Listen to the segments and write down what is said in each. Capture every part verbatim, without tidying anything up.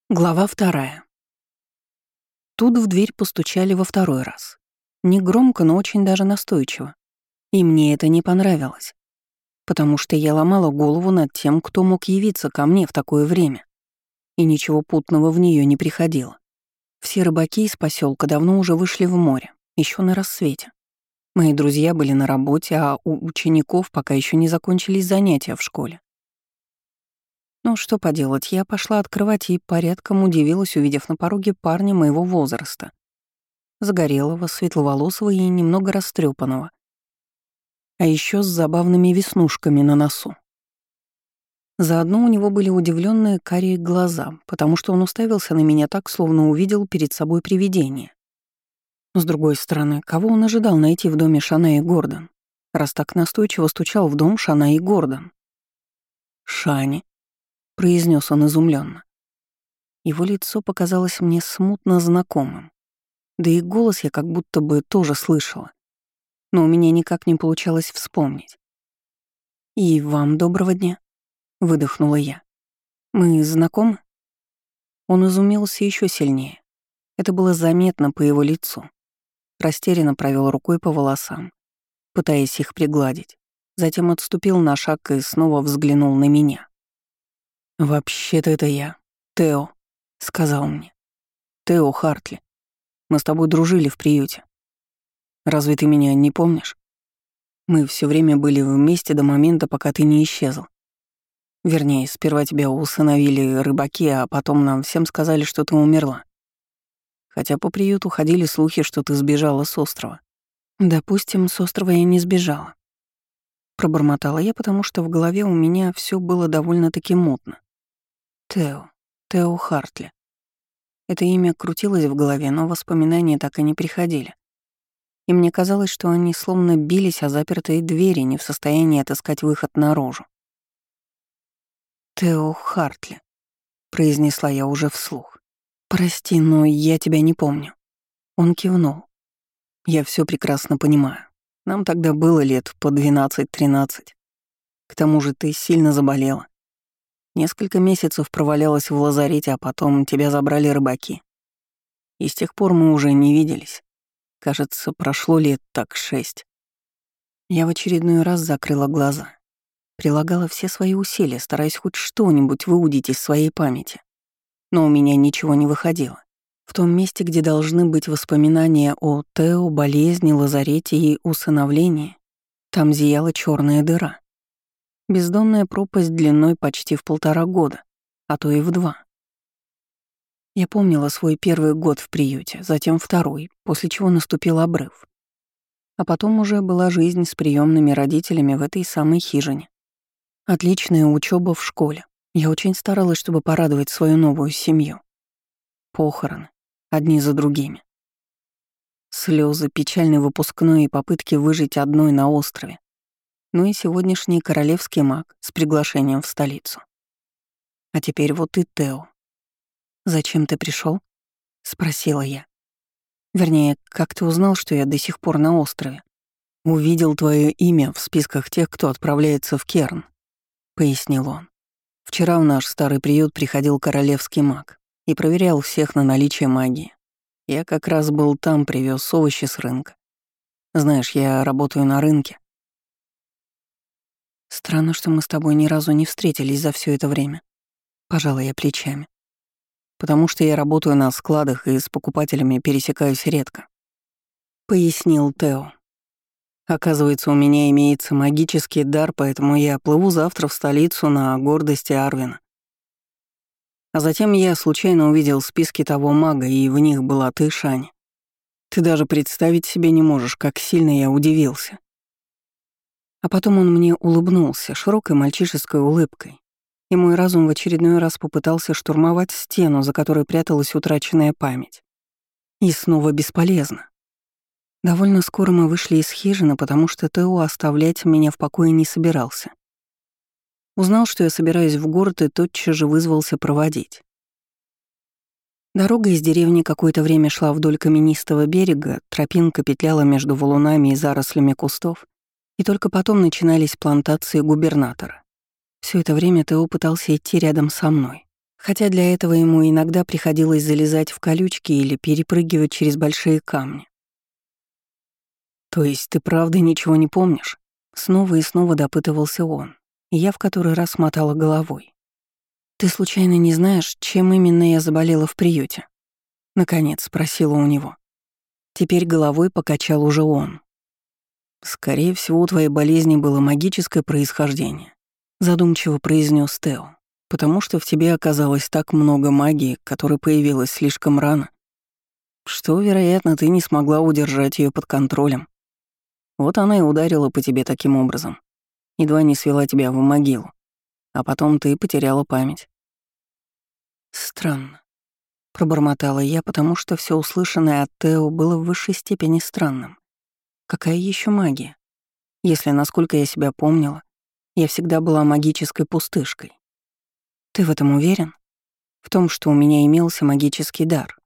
Глава вторая. Тут в дверь постучали во второй раз. Не громко, но очень даже настойчиво. И мне это не понравилось, потому что я ломала голову над тем, кто мог явиться ко мне в такое время. И ничего путного в нее не приходило. Все рыбаки из поселка давно уже вышли в море, еще на рассвете. Мои друзья были на работе, а у учеников пока еще не закончились занятия в школе. Ну, что поделать, я пошла открывать и порядком удивилась, увидев на пороге парня моего возраста. Загорелого, светловолосого и немного растрепанного. А еще с забавными веснушками на носу. Заодно у него были удивленные карие глаза, потому что он уставился на меня так, словно увидел перед собой привидение. С другой стороны, кого он ожидал найти в доме Шанаи Гордон, раз так настойчиво стучал в дом Шанаи Гордон? «Шани», — произнес он изумленно. Его лицо показалось мне смутно знакомым. Да и голос я как будто бы тоже слышала. Но у меня никак не получалось вспомнить. «И вам доброго дня», — выдохнула я. «Мы знакомы?» Он изумился еще сильнее. Это было заметно по его лицу. Растерянно провел рукой по волосам, пытаясь их пригладить. Затем отступил на шаг и снова взглянул на меня. «Вообще-то это я, Тео», — сказал мне. «Тео Хартли. Мы с тобой дружили в приюте. Разве ты меня не помнишь? Мы все время были вместе до момента, пока ты не исчезл. Вернее, сперва тебя усыновили рыбаки, а потом нам всем сказали, что ты умерла. Хотя по приюту ходили слухи, что ты сбежала с острова». «Допустим, с острова я не сбежала». Пробормотала я, потому что в голове у меня все было довольно-таки мутно. Тео. Тео Хартли. Это имя крутилось в голове, но воспоминания так и не приходили. И мне казалось, что они словно бились о запертые двери, не в состоянии отыскать выход наружу. «Тео Хартли», — произнесла я уже вслух. «Прости, но я тебя не помню». Он кивнул. «Я все прекрасно понимаю. Нам тогда было лет по двенадцать-тринадцать. К тому же ты сильно заболела. Несколько месяцев провалялась в лазарете, а потом тебя забрали рыбаки. И с тех пор мы уже не виделись. Кажется, прошло лет так шесть». Я в очередной раз закрыла глаза. Прилагала все свои усилия, стараясь хоть что-нибудь выудить из своей памяти. Но у меня ничего не выходило. В том месте, где должны быть воспоминания о Тео, болезни, лазарете и усыновлении, там зияла черная дыра. Бездонная пропасть длиной почти в полтора года, а то и в два. Я помнила свой первый год в приюте, затем второй, после чего наступил обрыв. А потом уже была жизнь с приемными родителями в этой самой хижине. Отличная учеба в школе. Я очень старалась, чтобы порадовать свою новую семью. Похороны, одни за другими. Слезы, печальный выпускной и попытки выжить одной на острове. Ну и сегодняшний королевский маг с приглашением в столицу. А теперь вот и Тео. «Зачем ты пришел? Спросила я. «Вернее, как ты узнал, что я до сих пор на острове?» «Увидел твое имя в списках тех, кто отправляется в Керн», — пояснил он. «Вчера в наш старый приют приходил королевский маг и проверял всех на наличие магии. Я как раз был там, привез овощи с рынка. Знаешь, я работаю на рынке». «Странно, что мы с тобой ни разу не встретились за все это время», — пожала я плечами. «Потому что я работаю на складах и с покупателями пересекаюсь редко», — пояснил Тео. «Оказывается, у меня имеется магический дар, поэтому я плыву завтра в столицу на гордости Арвина. А затем я случайно увидел списки того мага, и в них была ты, Шани. Ты даже представить себе не можешь, как сильно я удивился». А потом он мне улыбнулся широкой мальчишеской улыбкой, и мой разум в очередной раз попытался штурмовать стену, за которой пряталась утраченная память. И снова бесполезно. Довольно скоро мы вышли из хижины, потому что Тео оставлять меня в покое не собирался. Узнал, что я собираюсь в город, и тотчас же вызвался проводить. Дорога из деревни какое-то время шла вдоль каменистого берега, тропинка петляла между валунами и зарослями кустов, и только потом начинались плантации губернатора. Все это время Тео пытался идти рядом со мной, Хотя для этого ему иногда приходилось залезать в колючки или перепрыгивать через большие камни. «То есть ты правда ничего не помнишь?» Снова и снова допытывался он, и я в который раз мотала головой. «Ты случайно не знаешь, чем именно я заболела в приюте?» Наконец спросила у него. Теперь головой покачал уже он. «Скорее всего, у твоей болезни было магическое происхождение», задумчиво произнес Тео, «потому что в тебе оказалось так много магии, которая появилась слишком рано, что, вероятно, ты не смогла удержать ее под контролем. Вот она и ударила по тебе таким образом, едва не свела тебя в могилу, а потом ты потеряла память». «Странно», — пробормотала я, потому что все услышанное от Тео было в высшей степени странным. Какая еще магия? Если, насколько я себя помнила, я всегда была магической пустышкой. Ты в этом уверен? В том, что у меня имелся магический дар?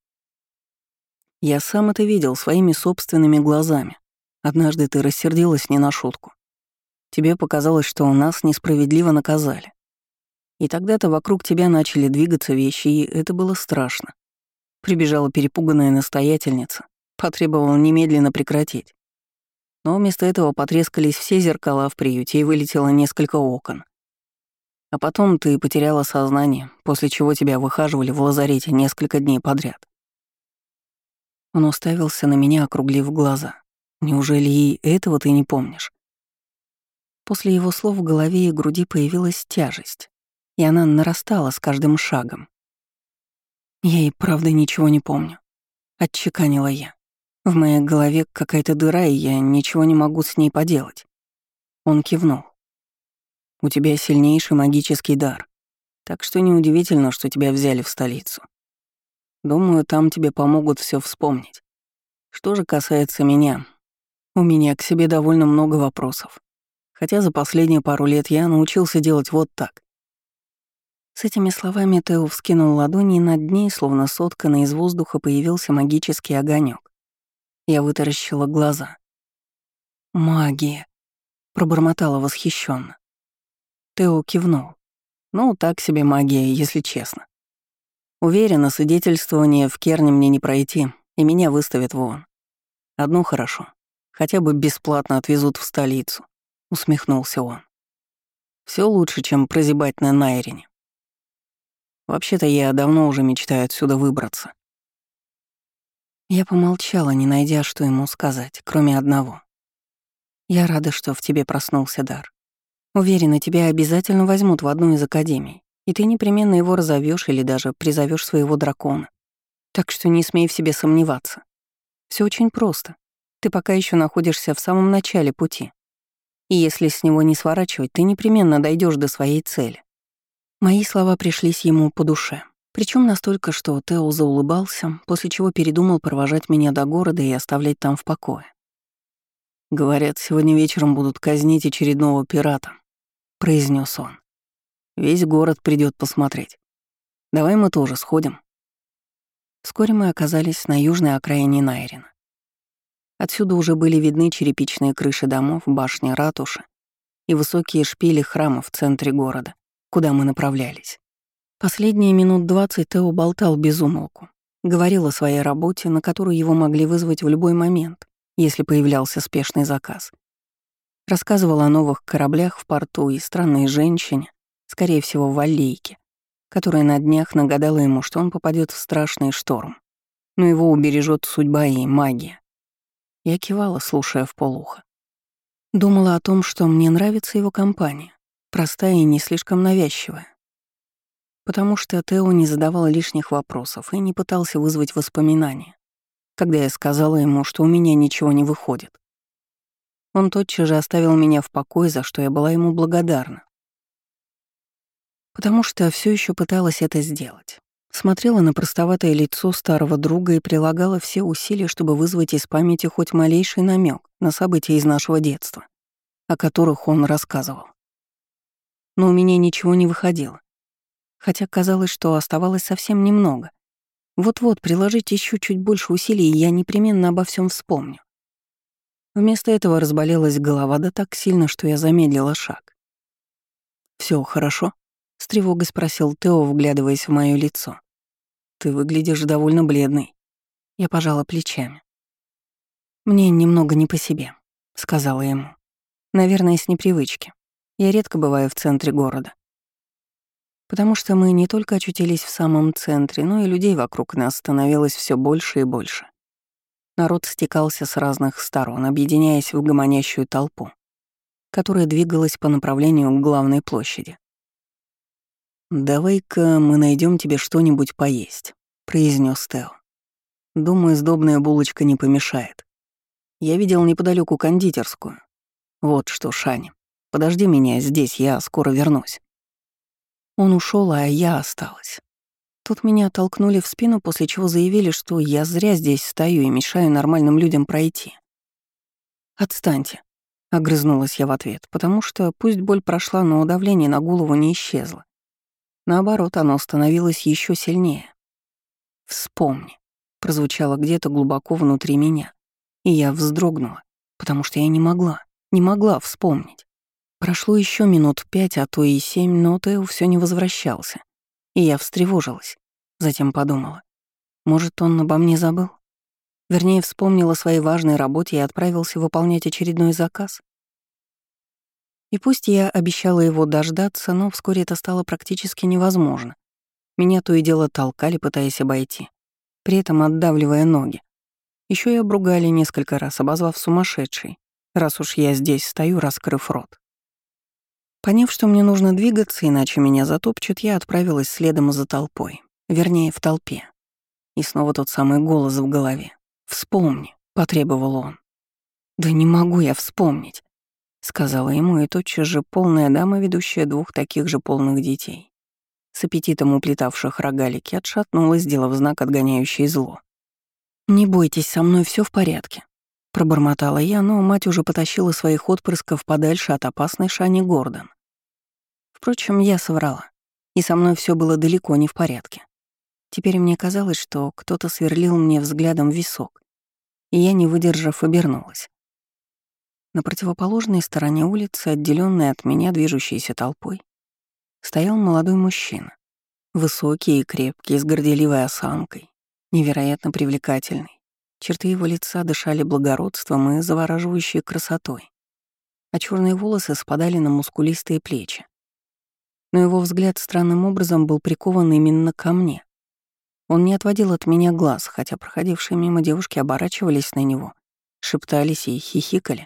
Я сам это видел своими собственными глазами. Однажды ты рассердилась не на шутку. Тебе показалось, что нас несправедливо наказали. И тогда-то вокруг тебя начали двигаться вещи, и это было страшно. Прибежала перепуганная настоятельница, потребовала немедленно прекратить. Но вместо этого потрескались все зеркала в приюте и вылетело несколько окон. А потом ты потеряла сознание, после чего тебя выхаживали в лазарете несколько дней подряд. Он уставился на меня, округлив глаза. Неужели и этого ты не помнишь? После его слов в голове и груди появилась тяжесть, и она нарастала с каждым шагом. Я и правда ничего не помню. Отчеканила я. В моей голове какая-то дыра, и я ничего не могу с ней поделать. Он кивнул. У тебя сильнейший магический дар, так что неудивительно, что тебя взяли в столицу. Думаю, там тебе помогут все вспомнить. Что же касается меня, у меня к себе довольно много вопросов. Хотя за последние пару лет я научился делать вот так. С этими словами Тео вскинул ладони, и над ней, словно сотканный из воздуха, появился магический огонек. Я вытаращила глаза. «Магия!» — пробормотала восхищенно. Тео кивнул. «Ну, так себе магия, если честно. Уверена, свидетельствование в Керне мне не пройти, и меня выставят вон. Одно хорошо. Хотя бы бесплатно отвезут в столицу», — усмехнулся он. Все лучше, чем прозябать на Найрине. Вообще-то я давно уже мечтаю отсюда выбраться». Я помолчала, не найдя, что ему сказать, кроме одного. «Я рада, что в тебе проснулся дар. Уверена, тебя обязательно возьмут в одну из академий, и ты непременно его разовьешь или даже призовешь своего дракона. Так что не смей в себе сомневаться. Все очень просто. Ты пока еще находишься в самом начале пути. И если с него не сворачивать, ты непременно дойдешь до своей цели». Мои слова пришлись ему по душе. Причем настолько, что Тео заулыбался, после чего передумал провожать меня до города и оставлять там в покое. «Говорят, сегодня вечером будут казнить очередного пирата», — произнес он. «Весь город придет посмотреть. Давай мы тоже сходим». Вскоре мы оказались на южной окраине Найрина. Отсюда уже были видны черепичные крыши домов, башни ратуши и высокие шпили храма в центре города, куда мы направлялись. Последние минут двадцать Тео болтал без умолку. Говорил о своей работе, на которую его могли вызвать в любой момент, если появлялся спешный заказ. Рассказывал о новых кораблях в порту и странной женщине, скорее всего, валлейке, которая на днях нагадала ему, что он попадет в страшный шторм, но его убережет судьба и магия. Я кивала, слушая вполуха. Думала о том, что мне нравится его компания, простая и не слишком навязчивая. Потому что Тео не задавал лишних вопросов и не пытался вызвать воспоминания, когда я сказала ему, что у меня ничего не выходит. Он тотчас же оставил меня в покое, за что я была ему благодарна. Потому что все еще пыталась это сделать. Смотрела на простоватое лицо старого друга и прилагала все усилия, чтобы вызвать из памяти хоть малейший намек на события из нашего детства, о которых он рассказывал. Но у меня ничего не выходило. Хотя казалось, что оставалось совсем немного. Вот-вот приложить еще чуть больше усилий, и я непременно обо всем вспомню. Вместо этого разболелась голова да так сильно, что я замедлила шаг. Все хорошо?» С тревогой спросил Тео, вглядываясь в моё лицо. «Ты выглядишь довольно бледной». Я пожала плечами. «Мне немного не по себе», — сказала ему. «Наверное, с непривычки. Я редко бываю в центре города. Потому что мы не только очутились в самом центре, но и людей вокруг нас становилось все больше и больше. Народ стекался с разных сторон, объединяясь в гомонящую толпу, которая двигалась по направлению к главной площади. «Давай-ка мы найдем тебе что-нибудь поесть», — произнес Тео. «Думаю, сдобная булочка не помешает. Я видел неподалеку кондитерскую. Вот что, Шани, подожди меня здесь, я скоро вернусь». Он ушел, а я осталась. Тут меня толкнули в спину, после чего заявили, что я зря здесь стою и мешаю нормальным людям пройти. «Отстаньте», — огрызнулась я в ответ, потому что пусть боль прошла, но давление на голову не исчезло. Наоборот, оно становилось еще сильнее. «Вспомни», — прозвучало где-то глубоко внутри меня, и я вздрогнула, потому что я не могла, не могла вспомнить. Прошло еще минут пять, а то и семь, но Тео все не возвращался. И я встревожилась. Затем подумала, может, он обо мне забыл? Вернее, вспомнил о своей важной работе и отправился выполнять очередной заказ. И пусть я обещала его дождаться, но вскоре это стало практически невозможно. Меня то и дело толкали, пытаясь обойти, при этом отдавливая ноги. Еще и обругали несколько раз, обозвав сумасшедшей, раз уж я здесь стою, раскрыв рот. Поняв, что мне нужно двигаться, иначе меня затопчут, я отправилась следом за толпой. Вернее, в толпе. И снова тот самый голос в голове. «Вспомни», — потребовал он. «Да не могу я вспомнить», — сказала ему, и тотчас же полная дама, ведущая двух таких же полных детей, с аппетитом уплетавших рогалики, отшатнулась, сделав знак, отгоняющий зло. «Не бойтесь, со мной все в порядке», — пробормотала я, но мать уже потащила своих отпрысков подальше от опасной Шани Гордон. Впрочем, я соврала, и со мной все было далеко не в порядке. Теперь мне казалось, что кто-то сверлил мне взглядом в висок, и я, не выдержав, обернулась. На противоположной стороне улицы, отделённой от меня движущейся толпой, стоял молодой мужчина, высокий и крепкий, с горделивой осанкой, невероятно привлекательный. Черты его лица дышали благородством и завораживающей красотой, а черные волосы спадали на мускулистые плечи. Но его взгляд странным образом был прикован именно ко мне. Он не отводил от меня глаз, хотя проходившие мимо девушки оборачивались на него, шептались и хихикали.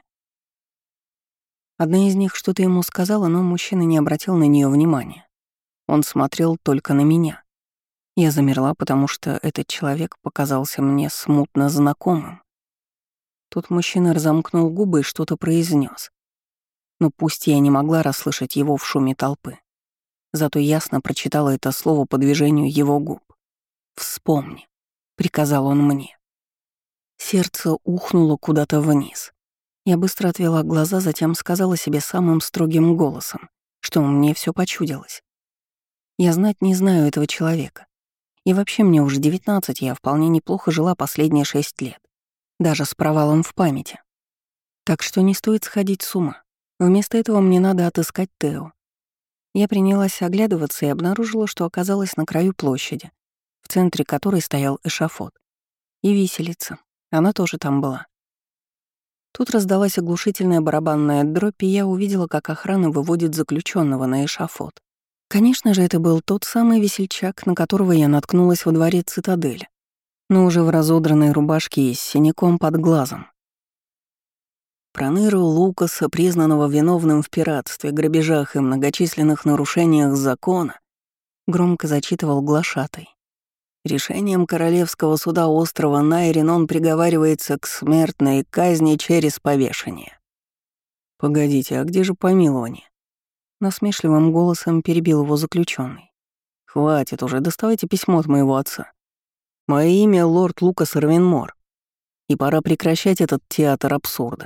Одна из них что-то ему сказала, но мужчина не обратил на нее внимания. Он смотрел только на меня. Я замерла, потому что этот человек показался мне смутно знакомым. Тут мужчина разомкнул губы и что-то произнес. Но пусть я не могла расслышать его в шуме толпы, зато ясно прочитала это слово по движению его губ. «Вспомни», — приказал он мне. Сердце ухнуло куда-то вниз. Я быстро отвела глаза, затем сказала себе самым строгим голосом, что мне все почудилось. Я знать не знаю этого человека. И вообще мне уже девятнадцать, я вполне неплохо жила последние шесть лет, даже с провалом в памяти. Так что не стоит сходить с ума. Вместо этого мне надо отыскать Тео. Я принялась оглядываться и обнаружила, что оказалась на краю площади, в центре которой стоял эшафот. И виселица. Она тоже там была. Тут раздалась оглушительная барабанная дробь, и я увидела, как охрана выводит заключенного на эшафот. Конечно же, это был тот самый весельчак, на которого я наткнулась во дворе цитадели, но уже в разодранной рубашке и с синяком под глазом. Проныру Лукаса, признанного виновным в пиратстве, грабежах и многочисленных нарушениях закона, громко зачитывал глашатай. Решением Королевского суда острова Найрин он приговаривается к смертной казни через повешение. «Погодите, а где же помилование?» Насмешливым голосом перебил его заключенный. «Хватит уже, доставайте письмо от моего отца. Мое имя — лорд Лукас Равенмор, и пора прекращать этот театр абсурда».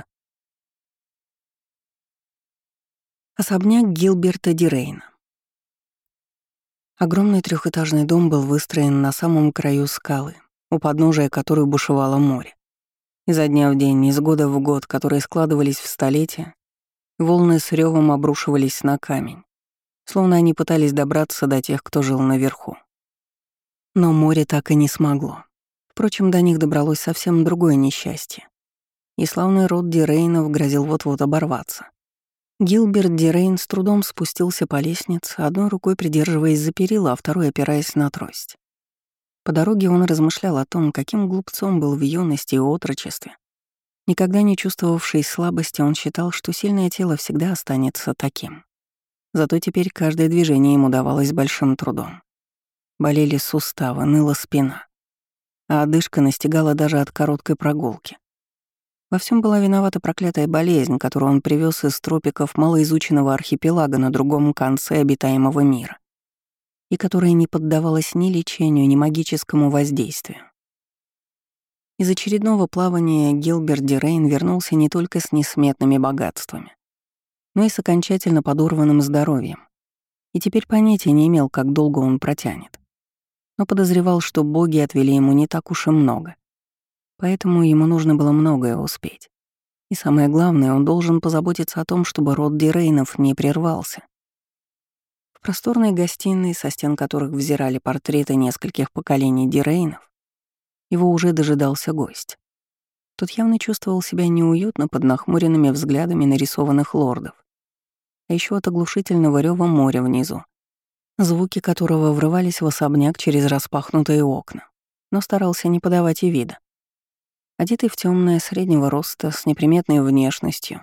Особняк Гилберта Дирейна. Огромный трехэтажный дом был выстроен на самом краю скалы, у подножия которой бушевало море. Изо дня в день, из года в год, которые складывались в столетия, волны с ревом обрушивались на камень, словно они пытались добраться до тех, кто жил наверху. Но море так и не смогло. Впрочем, до них добралось совсем другое несчастье, и славный род Дирейнов грозил вот-вот оборваться. Гилберт Дирейн с трудом спустился по лестнице, одной рукой придерживаясь за перила, а второй опираясь на трость. По дороге он размышлял о том, каким глупцом был в юности и отрочестве. Никогда не чувствовавший слабости, он считал, что сильное тело всегда останется таким. Зато теперь каждое движение ему давалось большим трудом. Болели суставы, ныла спина, а одышка настигала даже от короткой прогулки. Во всем была виновата проклятая болезнь, которую он привез из тропиков малоизученного архипелага на другом конце обитаемого мира, и которая не поддавалась ни лечению, ни магическому воздействию. Из очередного плавания Гилберт Дирейн вернулся не только с несметными богатствами, но и с окончательно подорванным здоровьем, и теперь понятия не имел, как долго он протянет. Но подозревал, что боги отвели ему не так уж и много. Поэтому ему нужно было многое успеть. И самое главное, он должен позаботиться о том, чтобы род Дирейнов не прервался. В просторной гостиной, со стен которых взирали портреты нескольких поколений Дирейнов, его уже дожидался гость. Тот явно чувствовал себя неуютно под нахмуренными взглядами нарисованных лордов, а еще от оглушительного рёва моря внизу, звуки которого врывались в особняк через распахнутые окна, но старался не подавать и вида. Одетый в темное среднего роста, с неприметной внешностью,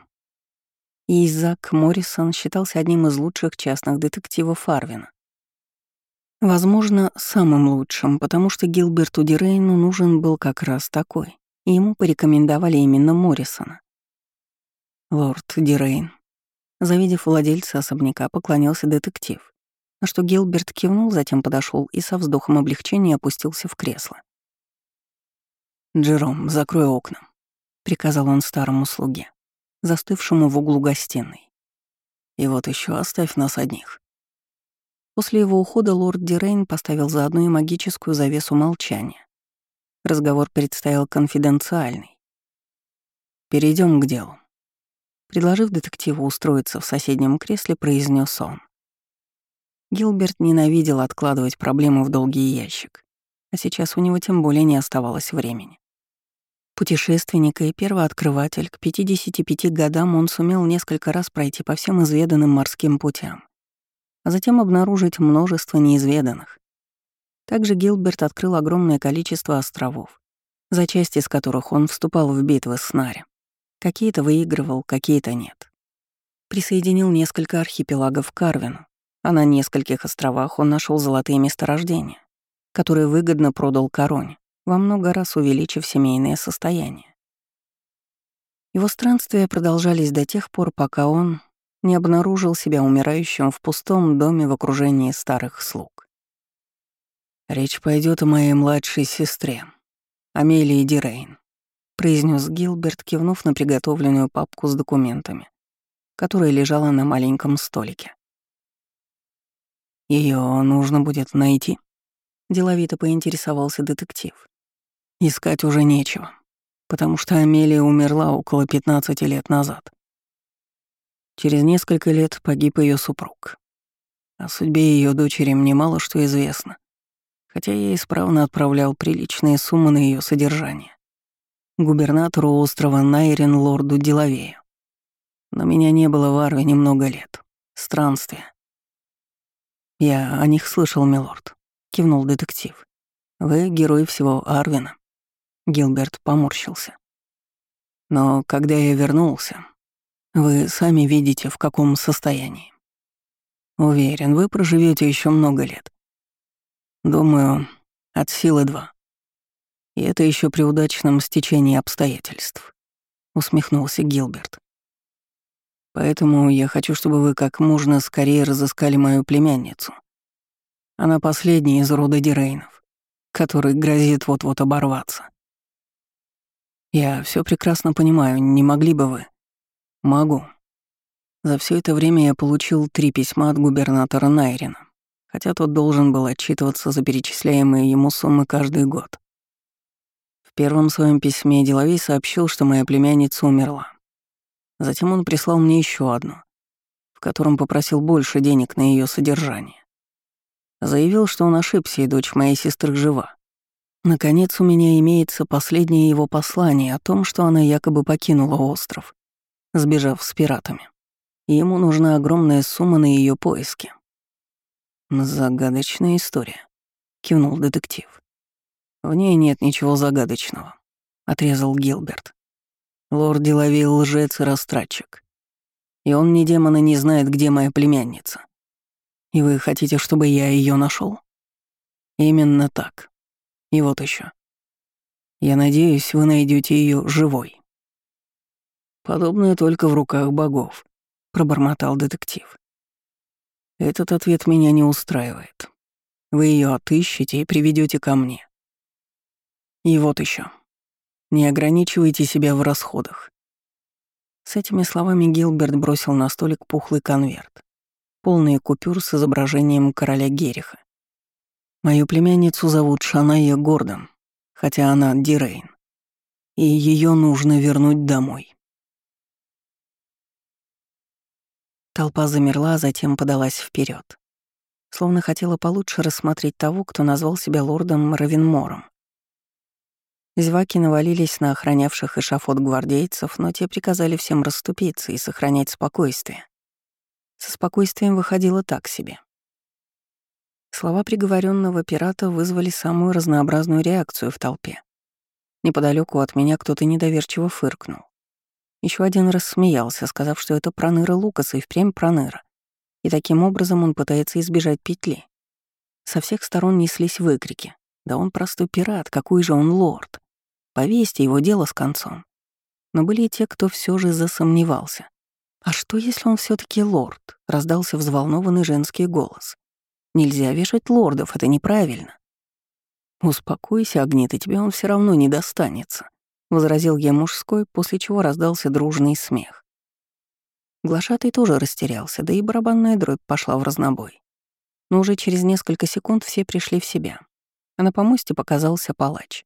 Изак Моррисон считался одним из лучших частных детективов Фарвина. Возможно, самым лучшим, потому что Гилберту Дирейну нужен был как раз такой, и ему порекомендовали именно Моррисона. Лорд Дирейн, завидев владельца особняка, поклонился детектив, на что Гилберт кивнул, затем подошел и со вздохом облегчения опустился в кресло. «Джером, закрой окна», — приказал он старому слуге, застывшему в углу гостиной. «И вот еще оставь нас одних». После его ухода лорд Дирейн поставил заодно и магическую завесу молчания. Разговор предстоял конфиденциальный. Перейдем к делу. Предложив детективу устроиться в соседнем кресле, произнес он. Гилберт ненавидел откладывать проблемы в долгий ящик, а сейчас у него тем более не оставалось времени. Путешественник и первооткрыватель, к пятидесяти пяти годам он сумел несколько раз пройти по всем изведанным морским путям, а затем обнаружить множество неизведанных. Также Гилберт открыл огромное количество островов, за часть из которых он вступал в битвы с Нари. Какие-то выигрывал, какие-то нет. Присоединил несколько архипелагов к Карвину, а на нескольких островах он нашел золотые месторождения, которые выгодно продал короне, во много раз увеличив семейное состояние. Его странствия продолжались до тех пор, пока он не обнаружил себя умирающим в пустом доме в окружении старых слуг. «Речь пойдет о моей младшей сестре, Амелии Дирейн», произнес Гилберт, кивнув на приготовленную папку с документами, которая лежала на маленьком столике. Ее нужно будет найти», — деловито поинтересовался детектив. «Искать уже нечего, потому что Амелия умерла около пятнадцати лет назад. Через несколько лет погиб ее супруг. О судьбе ее дочери мне мало что известно, хотя я исправно отправлял приличные суммы на ее содержание губернатору острова Найрин лорду Делавею. Но меня не было в Арвине много лет. Странствия. «Я о них слышал, милорд», — кивнул детектив. «Вы герой всего Арвина». Гилберт поморщился. «Но когда я вернулся, вы сами видите, в каком состоянии. Уверен, вы проживете еще много лет. Думаю, от силы два. И это еще при удачном стечении обстоятельств», — усмехнулся Гилберт. «Поэтому я хочу, чтобы вы как можно скорее разыскали мою племянницу. Она последняя из рода Дирейнов, который грозит вот-вот оборваться. Я все прекрасно понимаю, не могли бы вы?» «Могу. За все это время я получил три письма от губернатора Найрина, хотя тот должен был отчитываться за перечисляемые ему суммы каждый год. В первом своем письме Делавей сообщил, что моя племянница умерла. Затем он прислал мне еще одно, в котором попросил больше денег на ее содержание. Заявил, что он ошибся, и дочь моей сестры жива. Наконец, у меня имеется последнее его послание о том, что она якобы покинула остров, сбежав с пиратами. И ему нужна огромная сумма на ее поиски. «Загадочная история», — кивнул детектив. «В ней нет ничего загадочного», — отрезал Гилберт. «Лорд Делавей лжец и растратчик. И он ни демона не знает, где моя племянница. И вы хотите, чтобы я ее нашел? Именно так. И вот еще. Я надеюсь, вы найдете ее живой». «Подобное только в руках богов», — пробормотал детектив. «Этот ответ меня не устраивает. Вы ее отыщете и приведете ко мне. И вот еще. Не ограничивайте себя в расходах». С этими словами Гилберт бросил на столик пухлый конверт, полный купюр с изображением короля Гериха. «Мою племянницу зовут Шаная Гордон, хотя она Дирейн, и ее нужно вернуть домой». Толпа замерла, а затем подалась вперед, словно хотела получше рассмотреть того, кто назвал себя лордом Равенмором. Зеваки навалились на охранявших эшафот гвардейцев, но те приказали всем расступиться и сохранять спокойствие. Со спокойствием выходило так себе. Слова приговоренного пирата вызвали самую разнообразную реакцию в толпе. Неподалеку от меня кто-то недоверчиво фыркнул. Еще один рассмеялся, сказав, что это проныра Лукаса и впрямь проныра, и таким образом он пытается избежать петли. Со всех сторон неслись выкрики. «Да он простой пират, какой же он лорд! Повесьте его, дело с концом!» Но были и те, кто все же засомневался. «А что, если он все таки лорд?» — раздался взволнованный женский голос. «Нельзя вешать лордов, это неправильно». «Успокойся, Агнита, тебе он все равно не достанется», — возразил я мужской, после чего раздался дружный смех. Глашатый тоже растерялся, да и барабанная дробь пошла в разнобой. Но уже через несколько секунд все пришли в себя, а на помосте показался палач.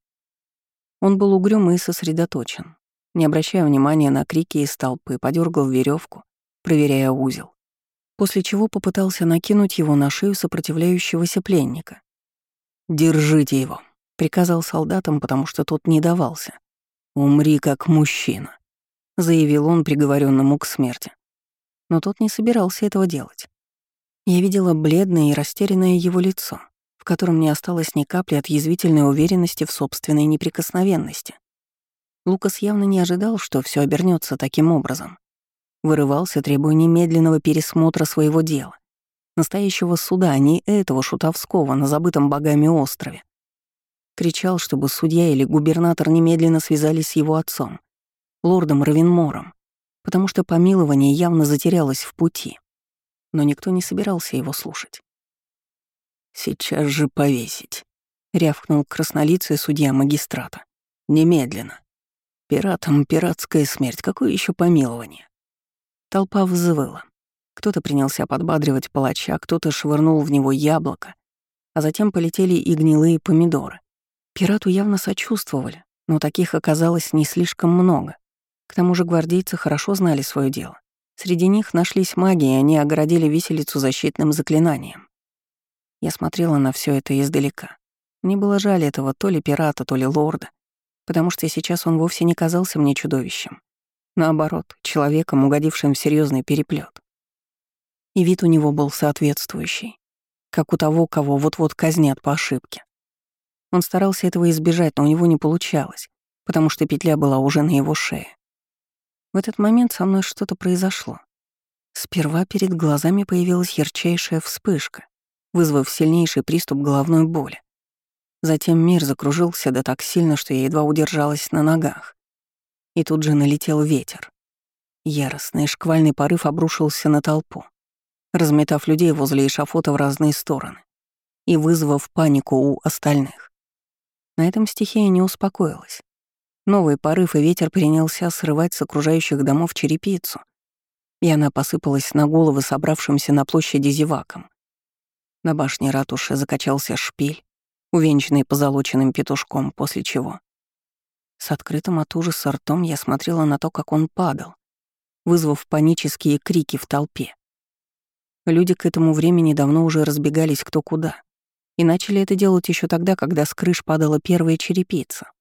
Он был угрюм и сосредоточен, не обращая внимания на крики из толпы, подергал веревку, проверяя узел, после чего попытался накинуть его на шею сопротивляющегося пленника. «Держите его», — приказал солдатам, потому что тот не давался. «Умри как мужчина», — заявил он приговоренному к смерти. Но тот не собирался этого делать. Я видела бледное и растерянное его лицо, в котором не осталось ни капли от язвительной уверенности в собственной неприкосновенности. Лукас явно не ожидал, что все обернется таким образом. Вырывался, требуя немедленного пересмотра своего дела. Настоящего суда, а не этого шутовского на забытом богами острове. Кричал, чтобы судья или губернатор немедленно связались с его отцом, лордом Равенмором, потому что помилование явно затерялось в пути. Но никто не собирался его слушать. «Сейчас же повесить», — рявкнул краснолицый судья магистрата. «Немедленно. Пиратам пиратская смерть, какое еще помилование?» Толпа взвыла. Кто-то принялся подбадривать палача, кто-то швырнул в него яблоко, а затем полетели и гнилые помидоры. Пирату явно сочувствовали, но таких оказалось не слишком много. К тому же гвардейцы хорошо знали свое дело. Среди них нашлись маги, и они огородили виселицу защитным заклинанием. Я смотрела на все это издалека. Мне было жаль этого то ли пирата, то ли лорда, потому что сейчас он вовсе не казался мне чудовищем. Наоборот, человеком, угодившим в серьезный переплет. И вид у него был соответствующий, как у того, кого вот-вот казнят по ошибке. Он старался этого избежать, но у него не получалось, потому что петля была уже на его шее. В этот момент со мной что-то произошло. Сперва перед глазами появилась ярчайшая вспышка, вызвав сильнейший приступ головной боли. Затем мир закружился да так сильно, что я едва удержалась на ногах. И тут же налетел ветер. Яростный шквальный порыв обрушился на толпу, разметав людей возле эшафота в разные стороны и вызвав панику у остальных. На этом стихия не успокоилась. Новый порыв и ветер принялся срывать с окружающих домов черепицу, и она посыпалась на головы собравшимся на площади зевакам. На башне ратуши закачался шпиль, увенчанный позолоченным петушком, после чего с открытым от ужаса ртом я смотрела на то, как он падал, вызвав панические крики в толпе. Люди к этому времени давно уже разбегались кто куда. И начали это делать еще тогда, когда с крыш падала первая черепица.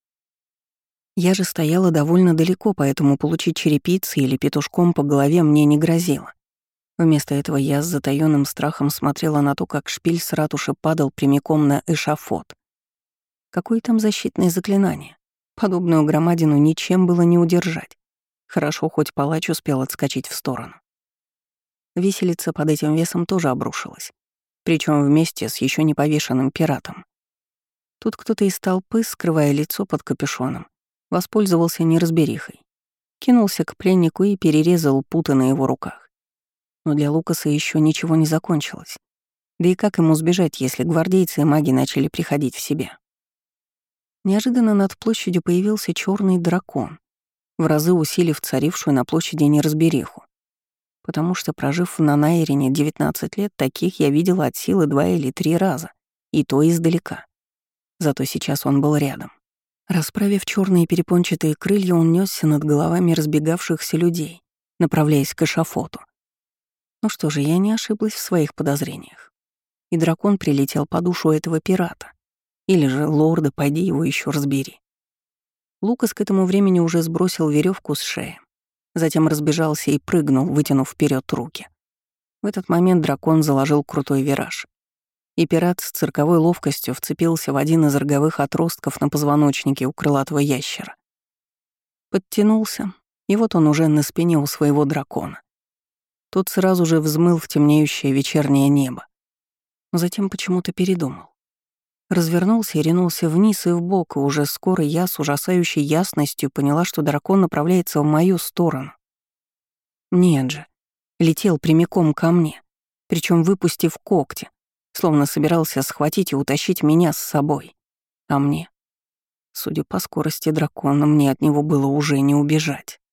Я же стояла довольно далеко, поэтому получить черепицей или петушком по голове мне не грозило. Вместо этого я с затаённым страхом смотрела на то, как шпиль с ратуши падал прямиком на эшафот. Какое там защитное заклинание? Подобную громадину ничем было не удержать. Хорошо, хоть палач успел отскочить в сторону. Виселица под этим весом тоже обрушилась, причем вместе с еще не повешенным пиратом. Тут кто-то из толпы, скрывая лицо под капюшоном, воспользовался неразберихой, кинулся к пленнику и перерезал путы на его руках. Но для Лукаса еще ничего не закончилось. Да и как ему сбежать, если гвардейцы и маги начали приходить в себя? Неожиданно над площадью появился черный дракон, в разы усилив царившую на площади неразбериху. Потому что, прожив на Найрине девятнадцать лет, таких я видела от силы два или три раза, и то издалека. Зато сейчас он был рядом. Расправив черные перепончатые крылья, он нёсся над головами разбегавшихся людей, направляясь к эшафоту. Ну что же, я не ошиблась в своих подозрениях. И дракон прилетел по душу этого пирата. Или же лорда, пойди его еще разбери. Лукас к этому времени уже сбросил веревку с шеи, затем разбежался и прыгнул, вытянув вперед руки. В этот момент дракон заложил крутой вираж, и пират с цирковой ловкостью вцепился в один из роговых отростков на позвоночнике у крылатого ящера. Подтянулся, и вот он уже на спине у своего дракона. Тот сразу же взмыл в темнеющее вечернее небо, но затем почему-то передумал. Развернулся и ринулся вниз и вбок, и уже скоро я с ужасающей ясностью поняла, что дракон направляется в мою сторону. Нет же, летел прямиком ко мне, причем выпустив когти, словно собирался схватить и утащить меня с собой. А мне, судя по скорости дракона, мне от него было уже не убежать.